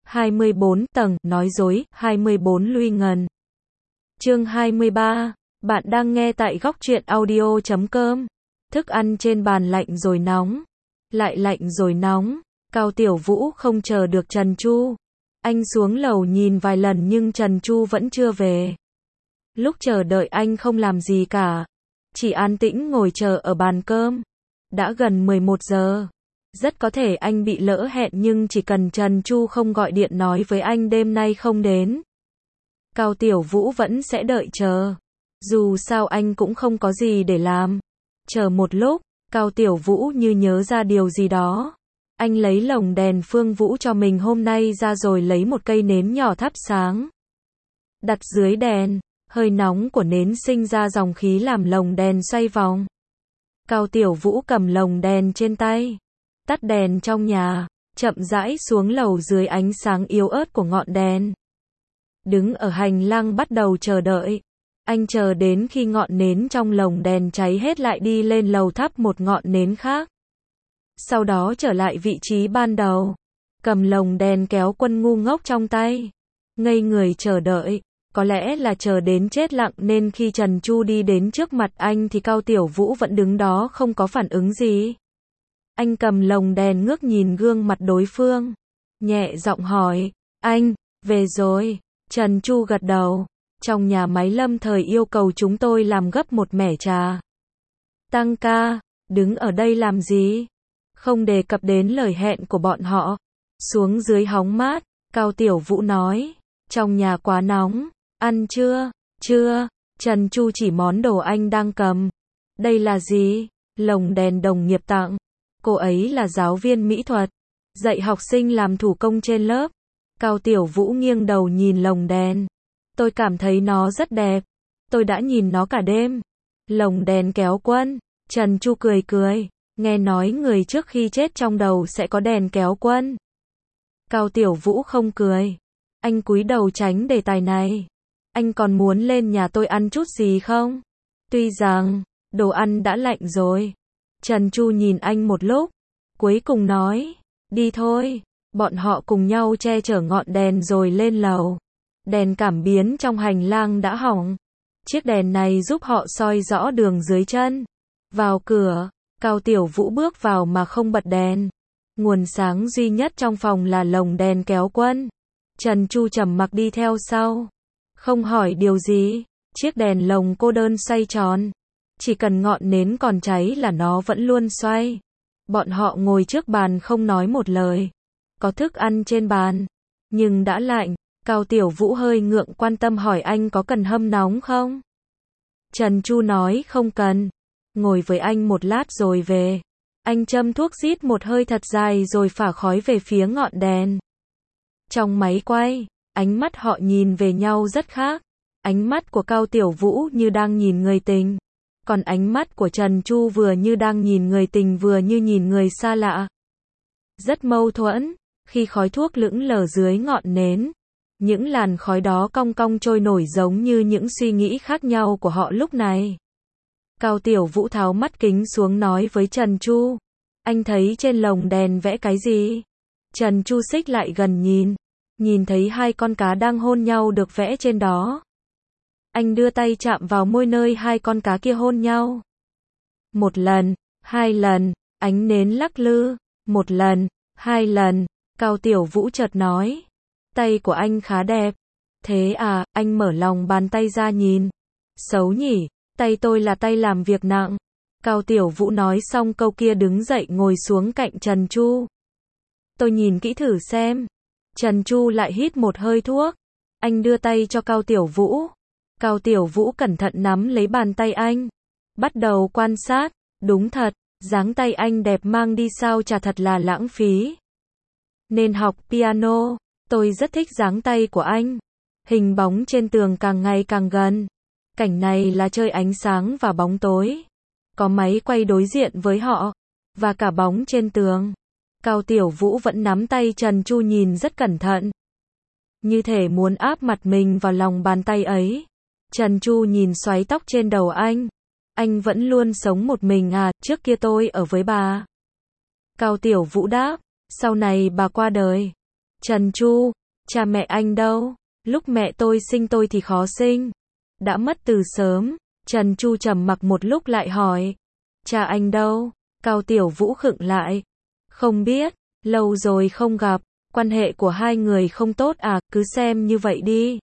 24 tầng, nói dối, 24 Luy Ngần. Chương 23, bạn đang nghe tại góc truyện audio.com. Thức ăn trên bàn lạnh rồi nóng, lại lạnh rồi nóng. Cao Tiểu Vũ không chờ được Trần Chu. Anh xuống lầu nhìn vài lần nhưng Trần Chu vẫn chưa về. Lúc chờ đợi anh không làm gì cả, chỉ an tĩnh ngồi chờ ở bàn cơm. Đã gần 11 giờ. Rất có thể anh bị lỡ hẹn nhưng chỉ cần Trần Chu không gọi điện nói với anh đêm nay không đến, Cao Tiểu Vũ vẫn sẽ đợi chờ. Dù sao anh cũng không có gì để làm. Chờ một lúc, Cao Tiểu Vũ như nhớ ra điều gì đó. Anh lấy lồng đèn Phương Vũ cho mình hôm nay ra rồi lấy một cây nến nhỏ thắp sáng. Đặt dưới đèn, hơi nóng của nến sinh ra dòng khí làm lồng đèn xoay vòng. Cao Tiểu Vũ cầm lồng đèn trên tay, tắt đèn trong nhà, chậm rãi xuống lầu dưới ánh sáng yếu ớt của ngọn đèn. Đứng ở hành lang bắt đầu chờ đợi. Anh chờ đến khi ngọn nến trong lồng đèn cháy hết lại đi lên lầu thắp một ngọn nến khác. Sau đó trở lại vị trí ban đầu, cầm lồng đèn kéo quân ngu ngốc trong tay, ngây người chờ đợi. Có lẽ là chờ đến chết lặng nên khi Trần Chu đi đến trước mặt anh thì Cao Tiểu Vũ vẫn đứng đó không có phản ứng gì. Anh cầm lồng đèn ngước nhìn gương mặt đối phương, nhẹ giọng hỏi, anh, về rồi. Trần Chu gật đầu, trong nhà máy lâm thời yêu cầu chúng tôi làm gấp một mẻ trà. Tăng ca, đứng ở đây làm gì? Không đề cập đến lời hẹn của bọn họ. Xuống dưới hóng mát, Cao Tiểu Vũ nói, trong nhà quá nóng, ăn chưa? Chưa. Trần Chu chỉ món đồ anh đang cầm. Đây là gì? Lồng đèn đồng nghiệp tặng. Cô ấy là giáo viên mỹ thuật, dạy học sinh làm thủ công trên lớp. Cao Tiểu Vũ nghiêng đầu nhìn lồng đèn. Tôi cảm thấy nó rất đẹp. Tôi đã nhìn nó cả đêm. Lồng đèn kéo quân. Trần Chu cười cười. Nghe nói người trước khi chết trong đầu sẽ có đèn kéo quân. Cao Tiểu Vũ không cười. Anh cúi đầu tránh đề tài này. Anh còn muốn lên nhà tôi ăn chút gì không? Tuy rằng, đồ ăn đã lạnh rồi. Trần Chu nhìn anh một lúc, cuối cùng nói, đi thôi. Bọn họ cùng nhau che chở ngọn đèn rồi lên lầu. Đèn cảm biến trong hành lang đã hỏng. Chiếc đèn này giúp họ soi rõ đường dưới chân. Vào cửa, Cao Tiểu Vũ bước vào mà không bật đèn. Nguồn sáng duy nhất trong phòng là lồng đèn kéo quân. Trần Chu trầm mặc đi theo sau, không hỏi điều gì. Chiếc đèn lồng cô đơn xoay tròn. Chỉ cần ngọn nến còn cháy là nó vẫn luôn xoay. Bọn họ ngồi trước bàn không nói một lời. Có thức ăn trên bàn, nhưng đã lạnh. Cao Tiểu Vũ hơi ngượng quan tâm hỏi anh có cần hâm nóng không? Trần Chu nói không cần. Ngồi với anh một lát rồi về. Anh châm thuốc rít một hơi thật dài rồi phả khói về phía ngọn đèn. Trong máy quay, ánh mắt họ nhìn về nhau rất khác. Ánh mắt của Cao Tiểu Vũ như đang nhìn người tình. Còn ánh mắt của Trần Chu vừa như đang nhìn người tình vừa như nhìn người xa lạ. Rất mâu thuẫn. Khi khói thuốc lững lờ dưới ngọn nến, những làn khói đó cong cong trôi nổi giống như những suy nghĩ khác nhau của họ lúc này. Cao Tiểu Vũ tháo mắt kính xuống nói với Trần Chu, anh thấy trên lồng đèn vẽ cái gì? Trần Chu xích lại gần nhìn thấy hai con cá đang hôn nhau được vẽ trên đó. Anh đưa tay chạm vào môi nơi hai con cá kia hôn nhau. Một lần, hai lần, ánh nến lắc lư, một lần, hai lần. Cao Tiểu Vũ chợt nói, tay của anh khá đẹp. Thế à, anh mở lòng bàn tay ra nhìn. Xấu nhỉ, tay tôi là tay làm việc nặng. Cao Tiểu Vũ nói xong câu kia đứng dậy ngồi xuống cạnh Trần Chu. Tôi nhìn kỹ thử xem. Trần Chu lại hít một hơi thuốc. Anh đưa tay cho Cao Tiểu Vũ. Cao Tiểu Vũ cẩn thận nắm lấy bàn tay anh. Bắt đầu quan sát. Đúng thật, dáng tay anh đẹp mang đi sao chả thật là lãng phí. Nên học piano. Tôi rất thích dáng tay của anh. Hình bóng trên tường càng ngày càng gần. Cảnh này là chơi ánh sáng và bóng tối. Có máy quay đối diện với họ. Và cả bóng trên tường. Cao Tiểu Vũ vẫn nắm tay Trần Chu nhìn rất cẩn thận. Như thể muốn áp mặt mình vào lòng bàn tay ấy. Trần Chu nhìn xoáy tóc trên đầu anh. Anh vẫn luôn sống một mình à, trước kia tôi ở với bà. Cao Tiểu Vũ đáp, sau này bà qua đời. Trần Chu, cha mẹ anh đâu? Lúc mẹ tôi sinh tôi thì khó sinh. Đã mất từ sớm. Trần Chu trầm mặc một lúc lại hỏi. Cha anh đâu? Cao Tiểu Vũ khựng lại. Không biết, lâu rồi không gặp, quan hệ của hai người không tốt à, cứ xem như vậy đi.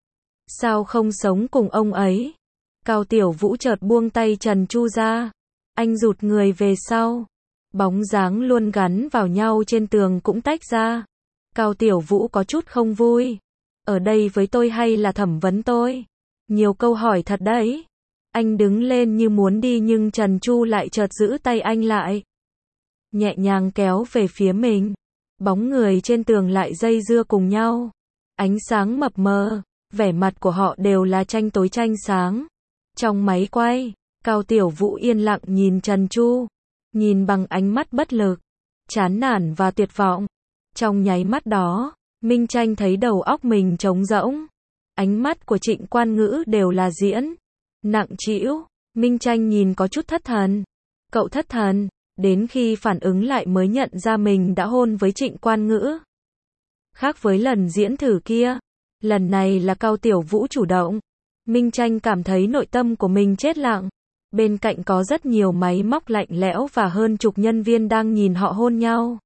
Sao không sống cùng ông ấy? Cao Tiểu Vũ chợt buông tay Trần Chu ra. Anh rụt người về sau. Bóng dáng luôn gắn vào nhau trên tường cũng tách ra. Cao Tiểu Vũ có chút không vui. Ở đây với tôi hay là thẩm vấn tôi? Nhiều câu hỏi thật đấy. Anh đứng lên như muốn đi nhưng Trần Chu lại chợt giữ tay anh lại. Nhẹ nhàng kéo về phía mình. Bóng người trên tường lại dây dưa cùng nhau. Ánh sáng mập mờ. Vẻ mặt của họ đều là tranh tối tranh sáng. Trong máy quay, Cao Tiểu Vũ yên lặng nhìn Trần Chu. Nhìn bằng ánh mắt bất lực, chán nản và tuyệt vọng. Trong nháy mắt đó, Minh Tranh thấy đầu óc mình trống rỗng. Ánh mắt của Trịnh Quan Ngữ đều là diễn. Nặng trĩu, Minh Tranh nhìn có chút thất thần. Cậu thất thần, đến khi phản ứng lại mới nhận ra mình đã hôn với Trịnh Quan Ngữ. Khác với lần diễn thử kia, lần này là Cao Tiểu Vũ chủ động. Minh Tranh cảm thấy nội tâm của mình chết lặng. Bên cạnh có rất nhiều máy móc lạnh lẽo và hơn chục nhân viên đang nhìn họ hôn nhau.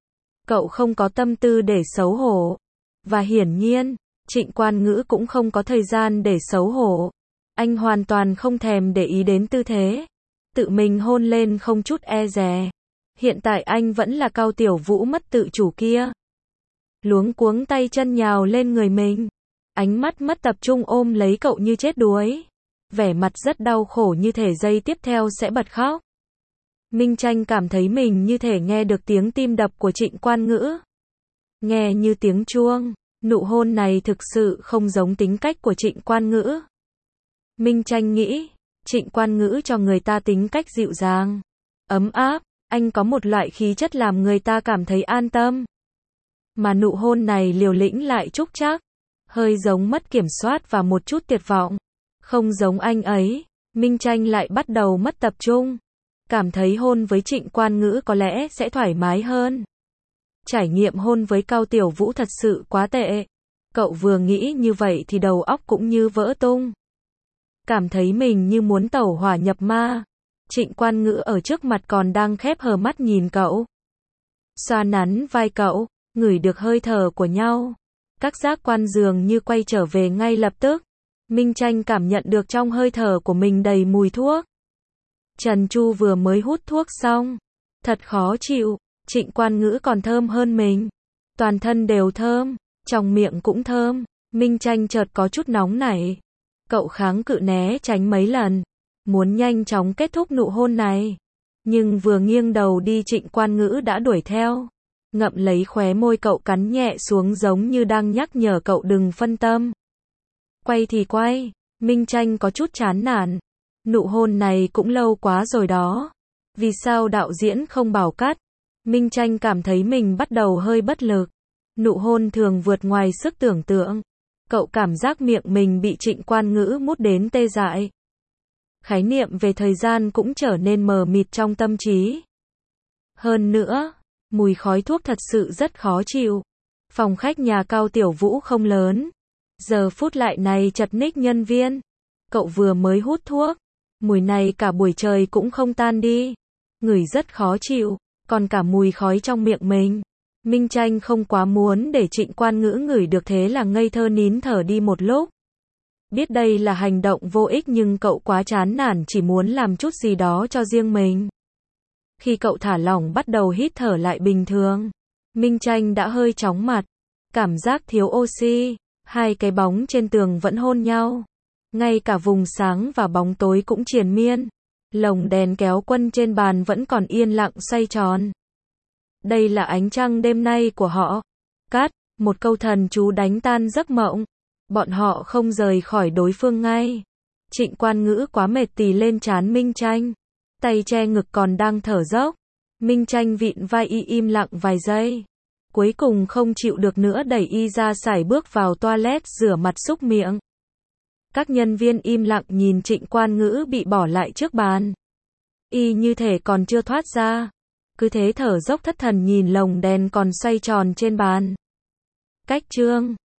Cậu không có tâm tư để xấu hổ. Và hiển nhiên, Trịnh Quan Ngữ cũng không có thời gian để xấu hổ. Anh hoàn toàn không thèm để ý đến tư thế. Tự mình hôn lên không chút e dè. Hiện tại anh vẫn là Cao Tiểu Vũ mất tự chủ kia. Luống cuống tay chân nhào lên người mình. Ánh mắt mất tập trung ôm lấy cậu như chết đuối. Vẻ mặt rất đau khổ như thể giây tiếp theo sẽ bật khóc. Minh Tranh cảm thấy mình như thể nghe được tiếng tim đập của Trịnh Quan Ngữ. Nghe như tiếng chuông, nụ hôn này thực sự không giống tính cách của Trịnh Quan Ngữ. Minh Tranh nghĩ, Trịnh Quan Ngữ cho người ta tính cách dịu dàng, ấm áp, anh có một loại khí chất làm người ta cảm thấy an tâm. Mà nụ hôn này liều lĩnh lại trúc trắc, hơi giống mất kiểm soát và một chút tuyệt vọng. Không giống anh ấy, Minh Tranh lại bắt đầu mất tập trung. Cảm thấy hôn với Trịnh Quan Ngữ có lẽ sẽ thoải mái hơn. Trải nghiệm hôn với Cao Tiểu Vũ thật sự quá tệ. Cậu vừa nghĩ như vậy thì đầu óc cũng như vỡ tung. Cảm thấy mình như muốn tẩu hỏa nhập ma. Trịnh Quan Ngữ ở trước mặt còn đang khép hờ mắt nhìn cậu. Xoa nắn vai cậu, ngửi được hơi thở của nhau. Các giác quan dường như quay trở về ngay lập tức. Minh Tranh cảm nhận được trong hơi thở của mình đầy mùi thuốc. Trần Chu vừa mới hút thuốc xong. Thật khó chịu, Trịnh Quan Ngữ còn thơm hơn mình. Toàn thân đều thơm, trong miệng cũng thơm. Minh Tranh chợt có chút nóng nảy. Cậu kháng cự né tránh mấy lần. Muốn nhanh chóng kết thúc nụ hôn này. Nhưng vừa nghiêng đầu đi Trịnh Quan Ngữ đã đuổi theo. Ngậm lấy khóe môi cậu cắn nhẹ xuống giống như đang nhắc nhở cậu đừng phân tâm. Quay thì quay, Minh Tranh có chút chán nản. Nụ hôn này cũng lâu quá rồi đó. Vì sao đạo diễn không bảo cắt? Minh Tranh cảm thấy mình bắt đầu hơi bất lực. Nụ hôn thường vượt ngoài sức tưởng tượng. Cậu cảm giác miệng mình bị Trịnh Quan Ngữ mút đến tê dại. Khái niệm về thời gian cũng trở nên mờ mịt trong tâm trí. Hơn nữa, mùi khói thuốc thật sự rất khó chịu. Phòng khách nhà Cao Tiểu Vũ không lớn. Giờ phút lại này chật ních nhân viên. Cậu vừa mới hút thuốc. Mùi này cả buổi trời cũng không tan đi. Ngửi rất khó chịu. Còn cả mùi khói trong miệng mình. Minh Tranh không quá muốn để Trịnh Quan Ngữ ngửi được thế là ngây thơ nín thở đi một lúc. Biết đây là hành động vô ích nhưng cậu quá chán nản chỉ muốn làm chút gì đó cho riêng mình. Khi cậu thả lỏng bắt đầu hít thở lại bình thường. Minh Tranh đã hơi chóng mặt. Cảm giác thiếu oxy. Hai cái bóng trên tường vẫn hôn nhau. Ngay cả vùng sáng và bóng tối cũng triền miên. Lồng đèn kéo quân trên bàn vẫn còn yên lặng xoay tròn. Đây là ánh trăng đêm nay của họ. Cắt, một câu thần chú đánh tan giấc mộng. Bọn họ không rời khỏi đối phương ngay. Trịnh Quan Ngữ quá mệt tì lên trán Minh Tranh. Tay che ngực còn đang thở dốc. Minh Tranh vịn vai y im lặng vài giây. Cuối cùng không chịu được nữa đẩy y ra sải bước vào toilet rửa mặt súc miệng. Các nhân viên im lặng nhìn Trịnh Quan Ngữ bị bỏ lại trước bàn. Y như thể còn chưa thoát ra. Cứ thế thở dốc thất thần nhìn lồng đèn còn xoay tròn trên bàn. Cách chương